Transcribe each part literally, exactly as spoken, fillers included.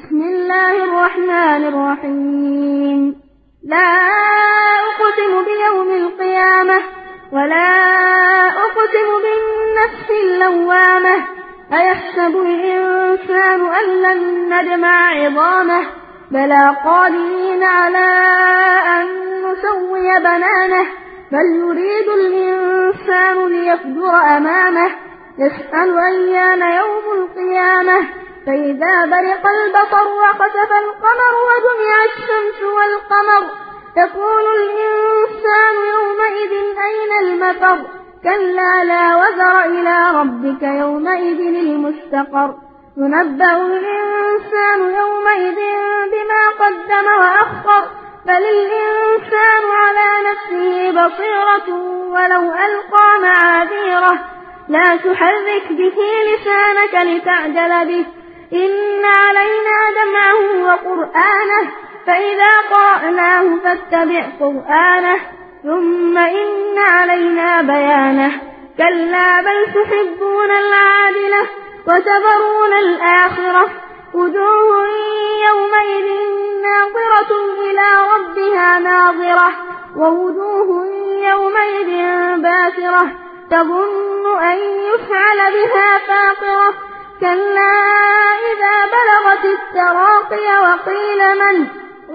بسم الله الرحمن الرحيم لا أقسم بيوم القيامة ولا أقسم بالنفس اللوامة أيحسب الإنسان أن لن نجمع عظامه بلى قادرين على أن نسوي بنانه بل يريد الإنسان ليفجر أمامه يسأل أيان يوم القيامة فإذا برق البصر وخسف القمر وجمع الشمس والقمر يقول الإنسان يومئذ أين المفر كلا لا وزر إلى ربك يومئذ المستقر ينبأ الإنسان يومئذ بما قدم وأخر بل الإنسان على نفسه بصيرة ولو ألقى معاذيره لا تحرك به لسانك لتعجل به إن علينا جمعه وقرآنه فإذا قرأناه فاتبع قرآنه ثم إن علينا بيانه كلا بل تحبون العاجلة وتذرون الآخرة وجوه يومئذ ناظرة إلى ربها ناظرة ووجوه يومئذ باسرة تظن أن يفعل بها فاقرة كلا إذا بلغت التراقي وقيل من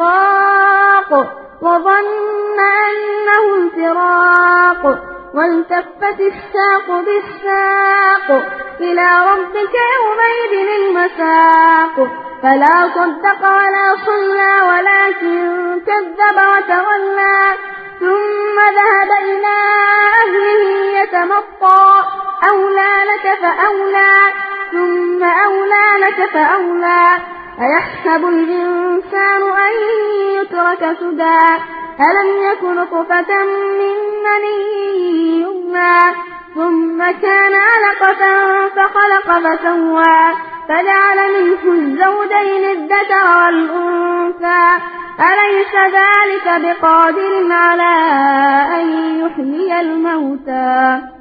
راق وظن أنه الفراق والتفت الساق بالساق إلى ربك يومئذ المساق فلا صدق ولا صلى ولكن كذب وتولى ثم ذهب إلى أهله يتمطى أولى لك فأولى ثم أولى لك فأولى أيحسب الإنسان أن يترك سدى ألم يكن نطفة من مني يمنى ثم كان علقة فخلق فسوى فجعل منه الزوجين الذكر والأنثى أليس ذلك بقادر على أن يحيي الموتى